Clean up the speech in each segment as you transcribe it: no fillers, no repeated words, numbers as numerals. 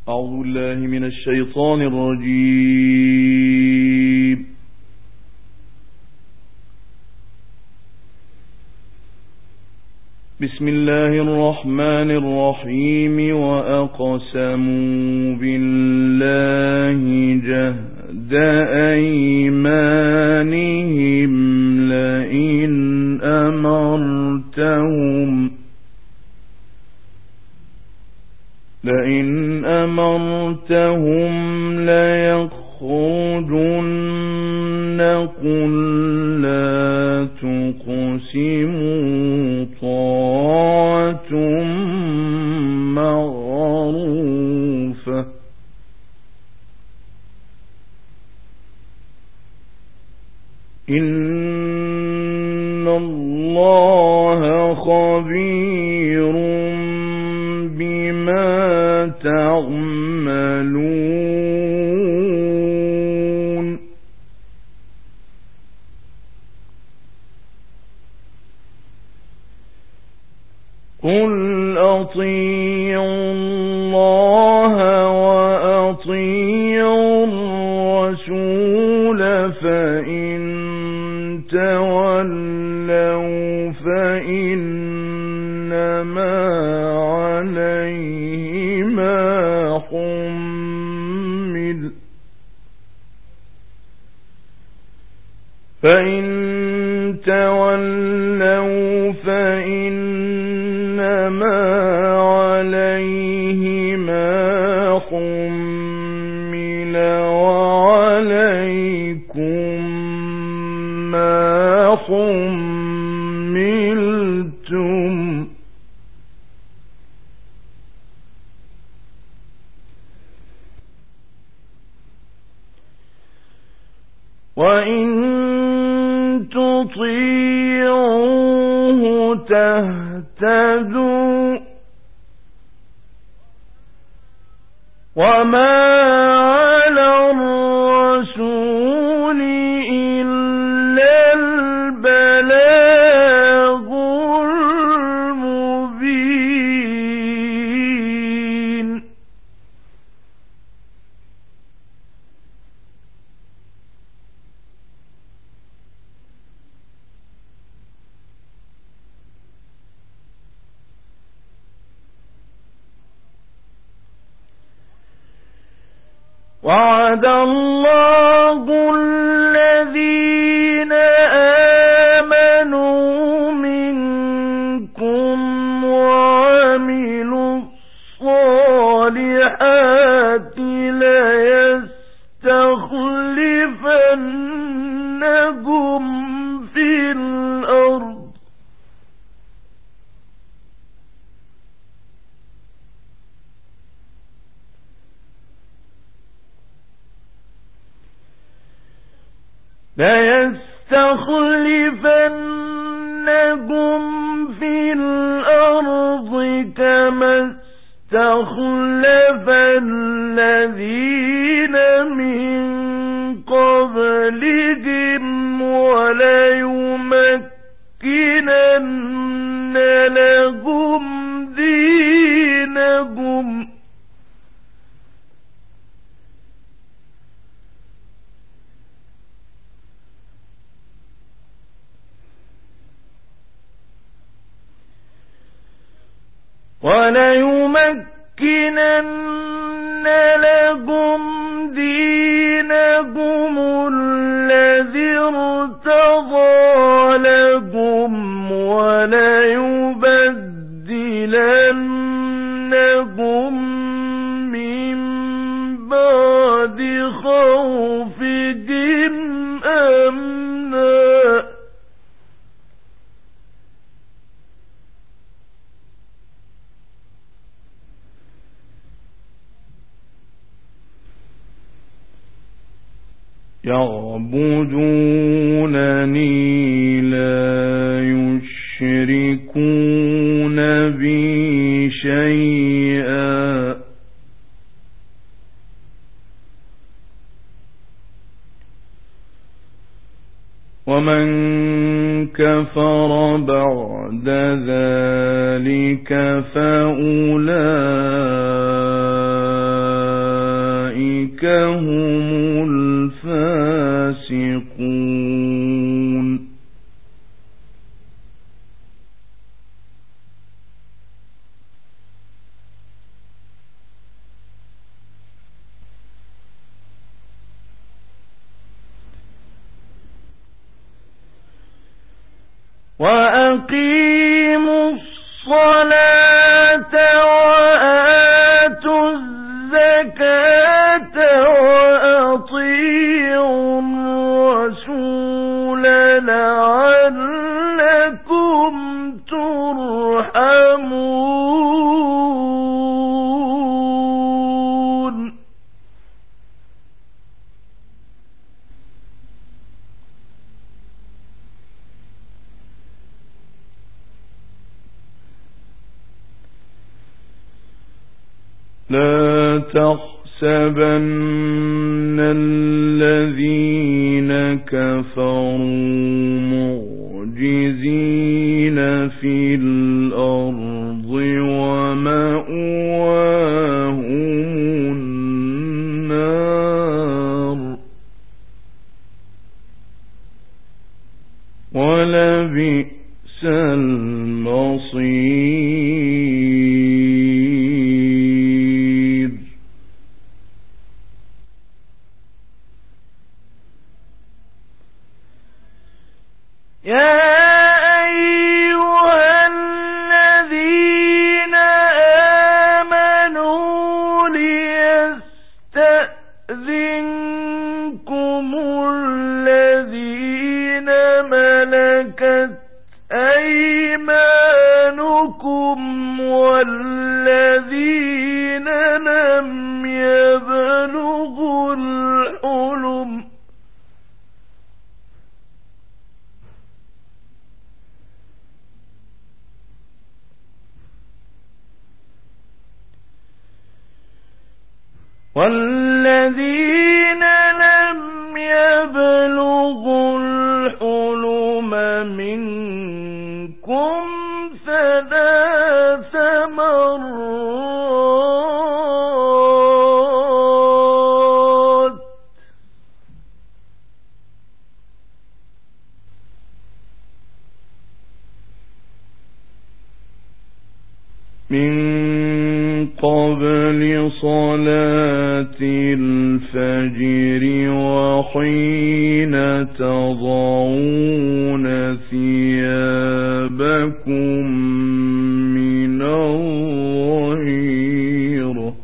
أعوذ بالله من الشيطان الرجيم. بسم الله الرحمن الرحيم. وأقسموا بالله جهد أيمانهم لئن أمرتهم ليخرجن قل لا تقسموا طاعة معروفة إن الله خبير بما تعملون. قل أطيعوا الله وأطيعوا الرسول فإن تولوا فإنما عليه ما حمل وعليكم ما حملتم وإن تطيعوه تهتدوا وما على الرسول إلا البلاغ المبين. وعد الله الذين آمنوا منكم وعملوا الصالحات ليستخلفنهم في الأرض كما استخلف الذين من قبلهم وليمكنن لهم دينهم الذي ارتضى لهم وليبدلنهم من بعد خوفهم أمنا يعبدونني لا يشركون بي شيئا ومن كفر بعد ذلك فأولئك هم الفاسقون. وأقيموا الصلاة وآتوا الزكاة وأطيعوا الرسول لعلكم ترحمون. لا تحسبن الذين كفروا معجزين في الأرض ومأواهم النار ولبئس المصير. يا أيها الذين آمنوا ليستأذنكم الذين ملكت أيمانكم والذين لم يبلغوا الحلم منكم 3 مرات من قبل صلاة الفجر وحين تضعون ثيابكم من الظهيرة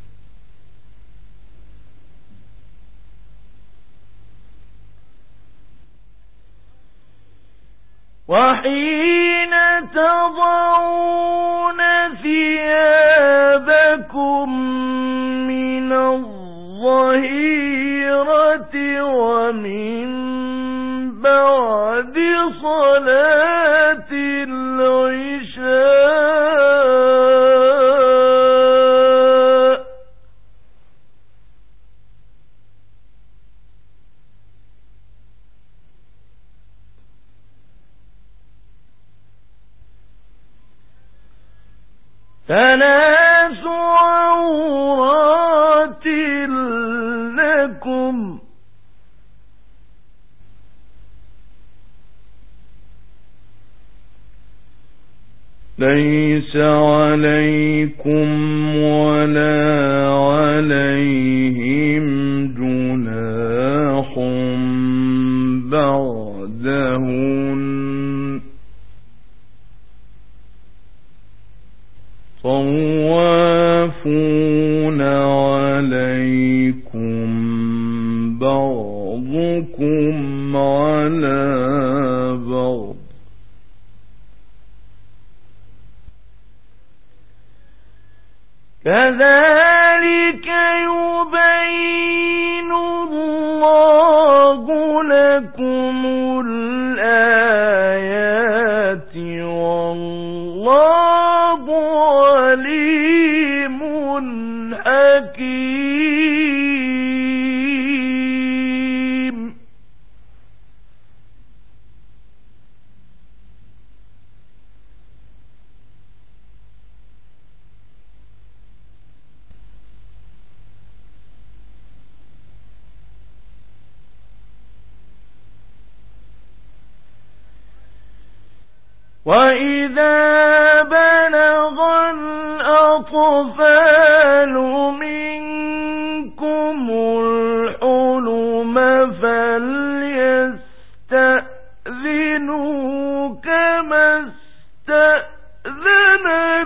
ومن بعد صلاة العشاء ثلاث عورات لكم ليس عليكم ولا عليهم جناح بعدهن طوافون عليكم بعضكم على بعض كذلك يبين الله لكم الآيات والله عليم حكيم. وإذا بلغ الأطفال منكم الحلم فليستأذنوا كما استأذن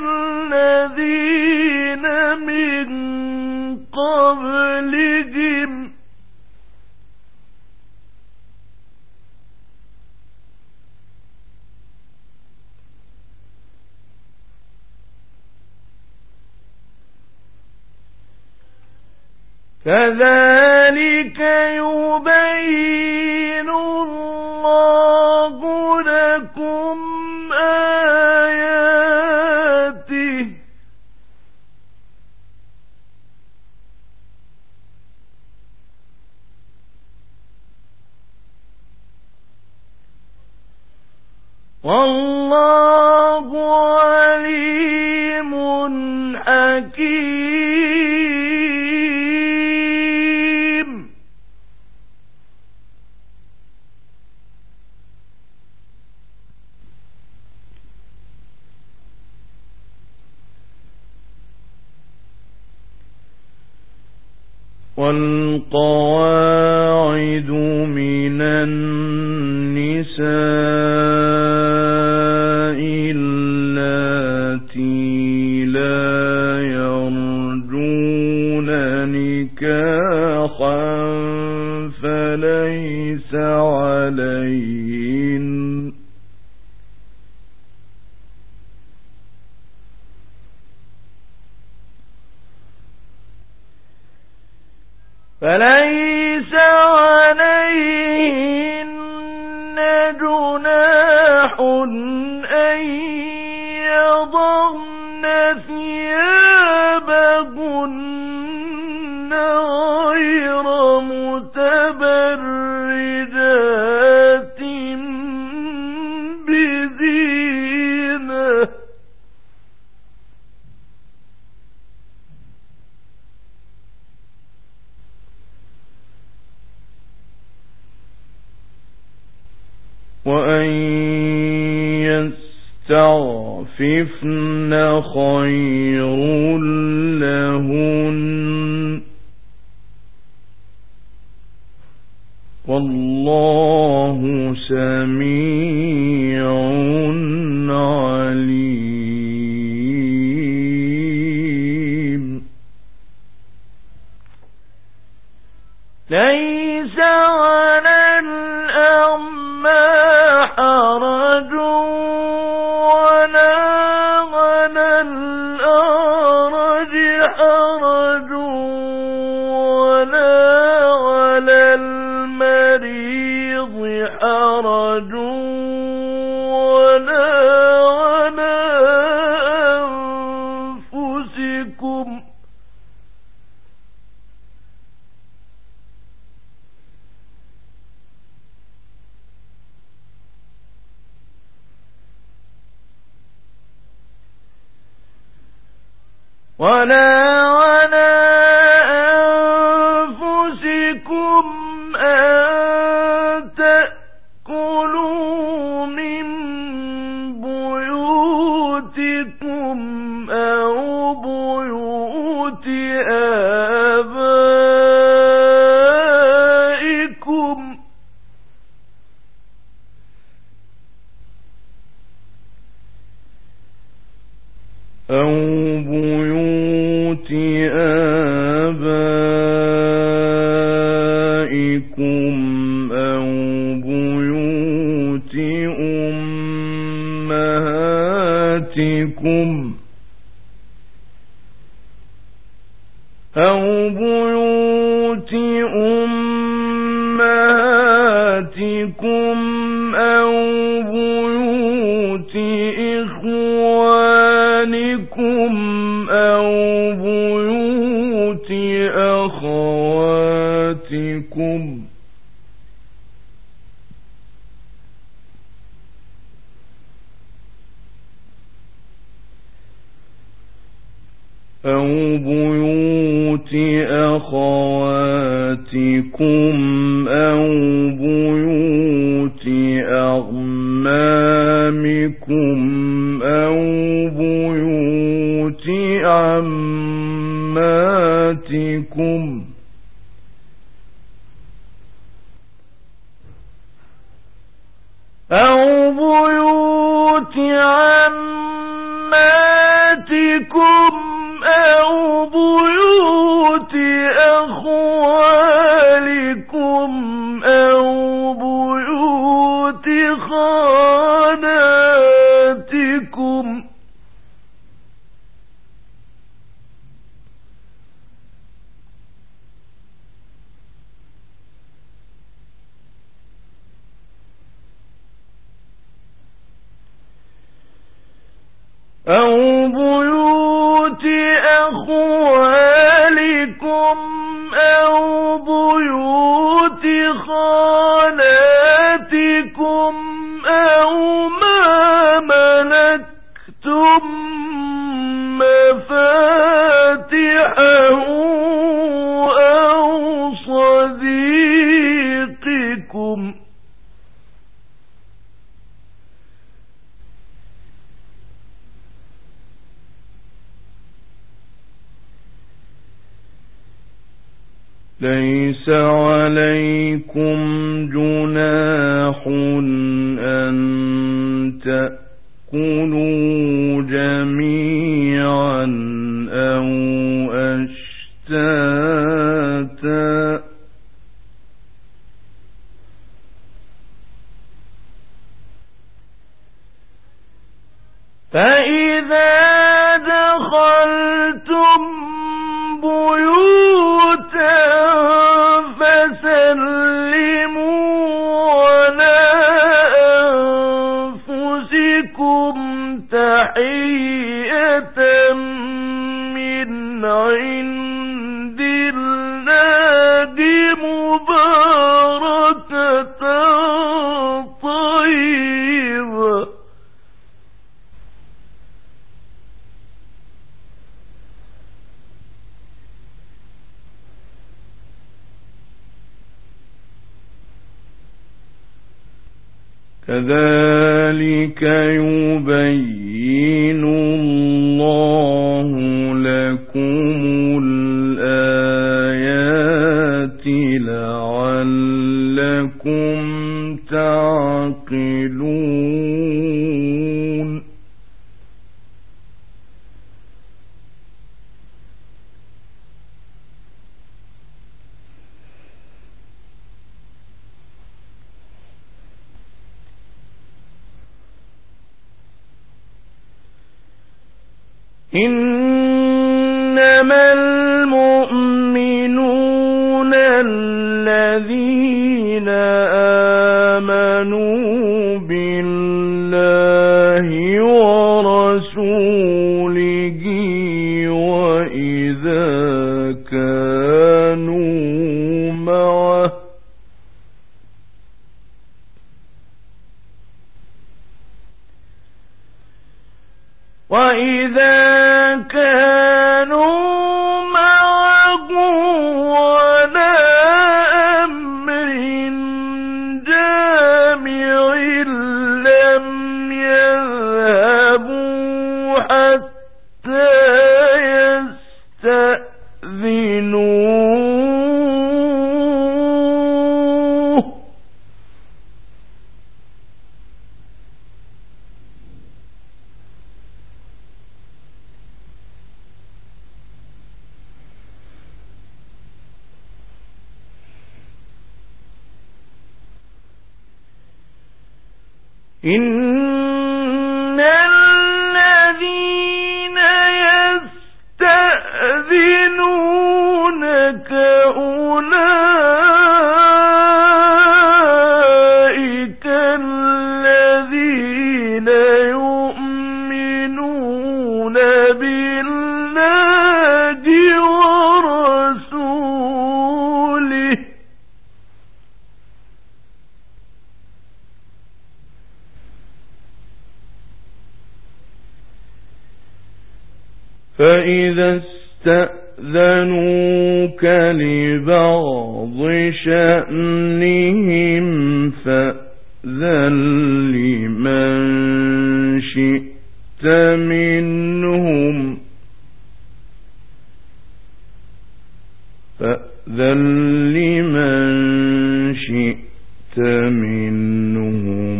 الذين من قبلهم كذلك يبين الله لكم آياته والله عليم حكيم. والقواعد من النساء اللاتي لا يرجون نكاحا فليس عليهن جناح أن يضعن ثيابهن غير متبرجات بزينة وأن يستعففن خير لهن والله سميع عليم. ليس على الأعمى حرج ولا على الأعرج حرج ولا على المريض حرج ولا على أنفسكم أن تأكلوا من بيوتكم أو بيوت آبائكم أو بيوت آبائكم أو بيوت أمهاتكم أو بيوت أمهاتكم أو بيوت إخوانكم أو بيوت أخواتكم أو بيوت أخواتكم أو بيوت أعمامكم عماتكم أو بيوت عماتكم أو بيوت أخوالكم أو بيوت خالاتكم أو بيوت أخوالكم أو بيوت خالاتكم أو ما ملكتم مفاتحه أو صديقكم ليس عليكم جناح أن تأكلوا جميعا أو أشتاتا فإذا دخلتم بيوتا فسلموا على أنفسكم تحية من عند الله مباركة طيبة كذلك يبين الله لكم الآيات لعلكم تعقلون إنما المؤمنون الذين آمنوا بالله ورسوله وإذا كانوا معه على أمر جامع لم يذهبوا حتى يستأذنوه إن الذين يستأذنونك أولئك الذين يؤمنون بالله ورسوله فإذا استأذنوك لبعض شأنهم فأذن لمن شئت منهم فأذن لمن شئت منهم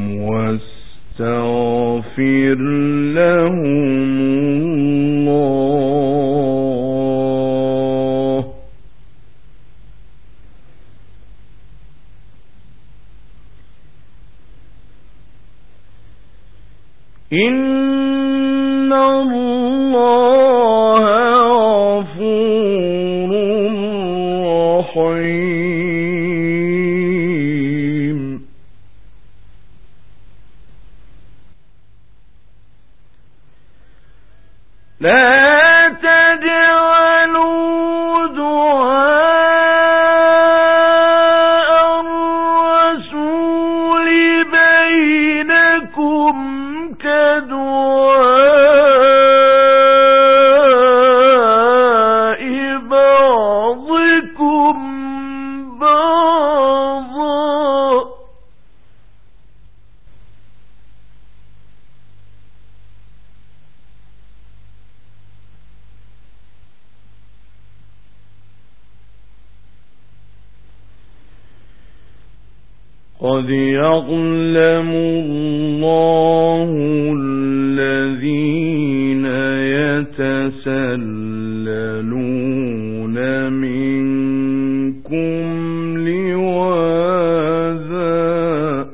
واستغفر لهم الله إن الله غفور رحيم لا تجعلوا دعاء الرسول بينكم كدعاء بعضكم بعضا قد يعلم الله الذين يتسللون منكم لواذا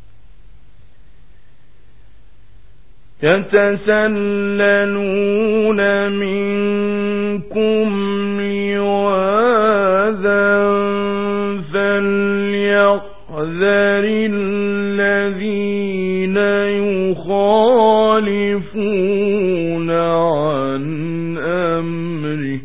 فليحذر الذين يخالفون عن أمره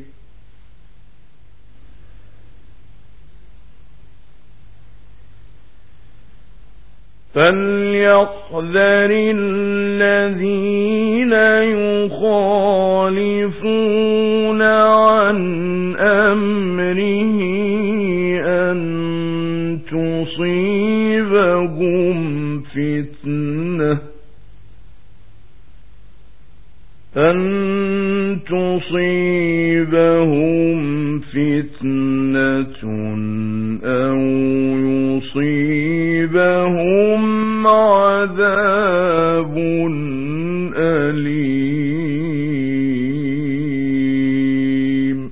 أن تصيبهم فتنة أو يصيبهم عذاب أليم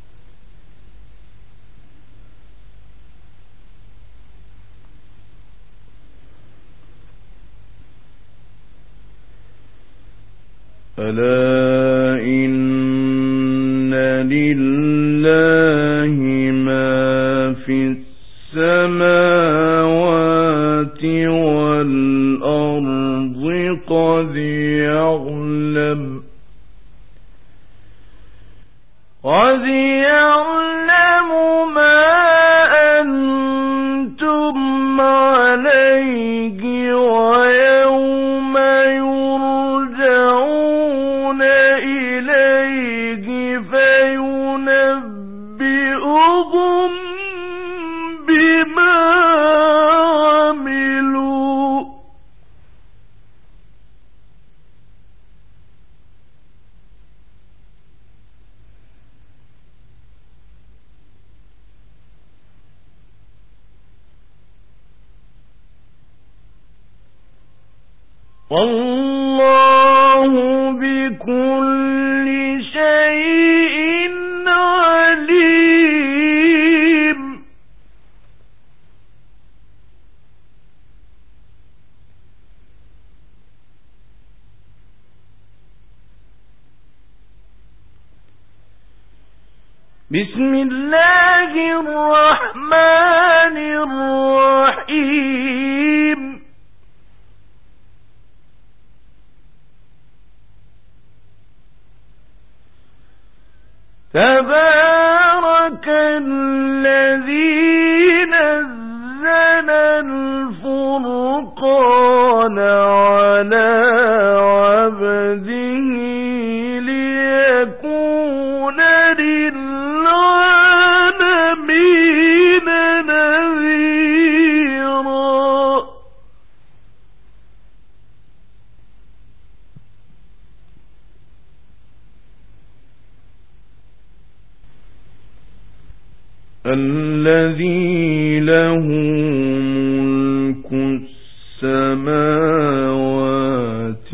ألا إن لله ما في السماوات والأرض قد يعلم ما أنتم عليه ويوم يرجعون إليه فينبئهم بما عملوا والله بكل شيء عليم بسم الله الرحمن الرحيم تبارك الذي نزل الفرقان على عبده ليكون للعالمين نذيرا الذي له ملك السماوات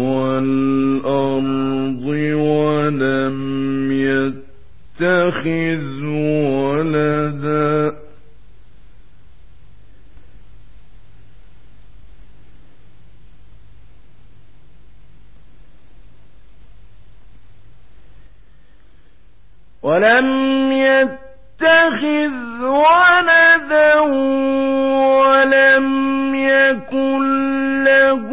والأرض ولم يتخذ ولدا ولم يكن له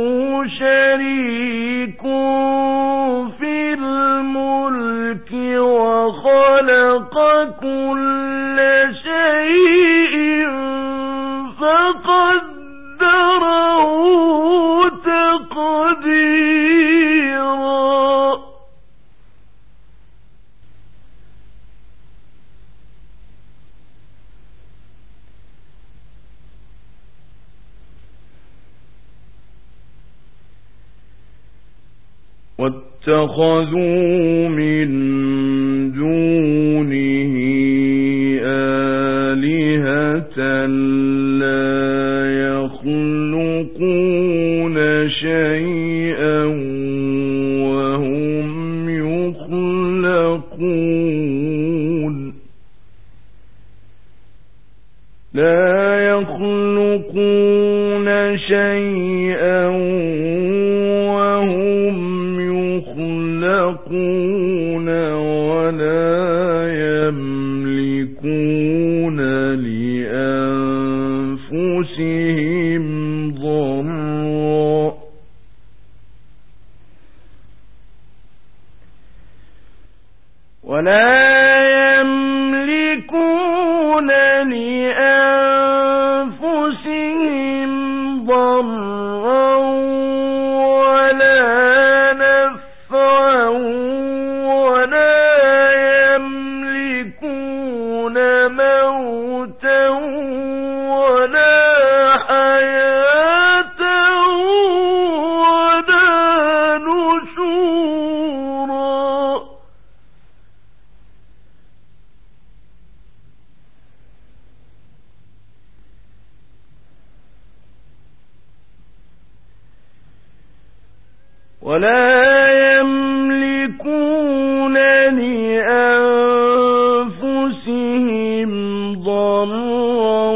شريك في الملك وخلق كل شيء فقدره تقديرا واتخذوا من دونه آلهة لا يخلقون شيئا وهم يخلقون ولا يملكون لأنفسهم ضرا موتا ولا حياة ولا نشورا ولا يملكون لأنفسهم ضرا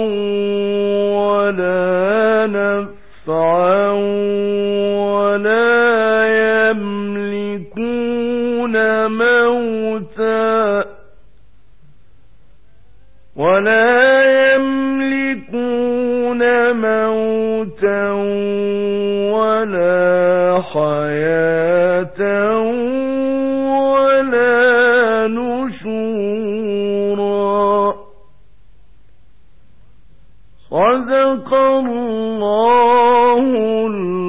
ولا نفعا ولا يملكون موتا ولا حياة ولا نشورا صدق الله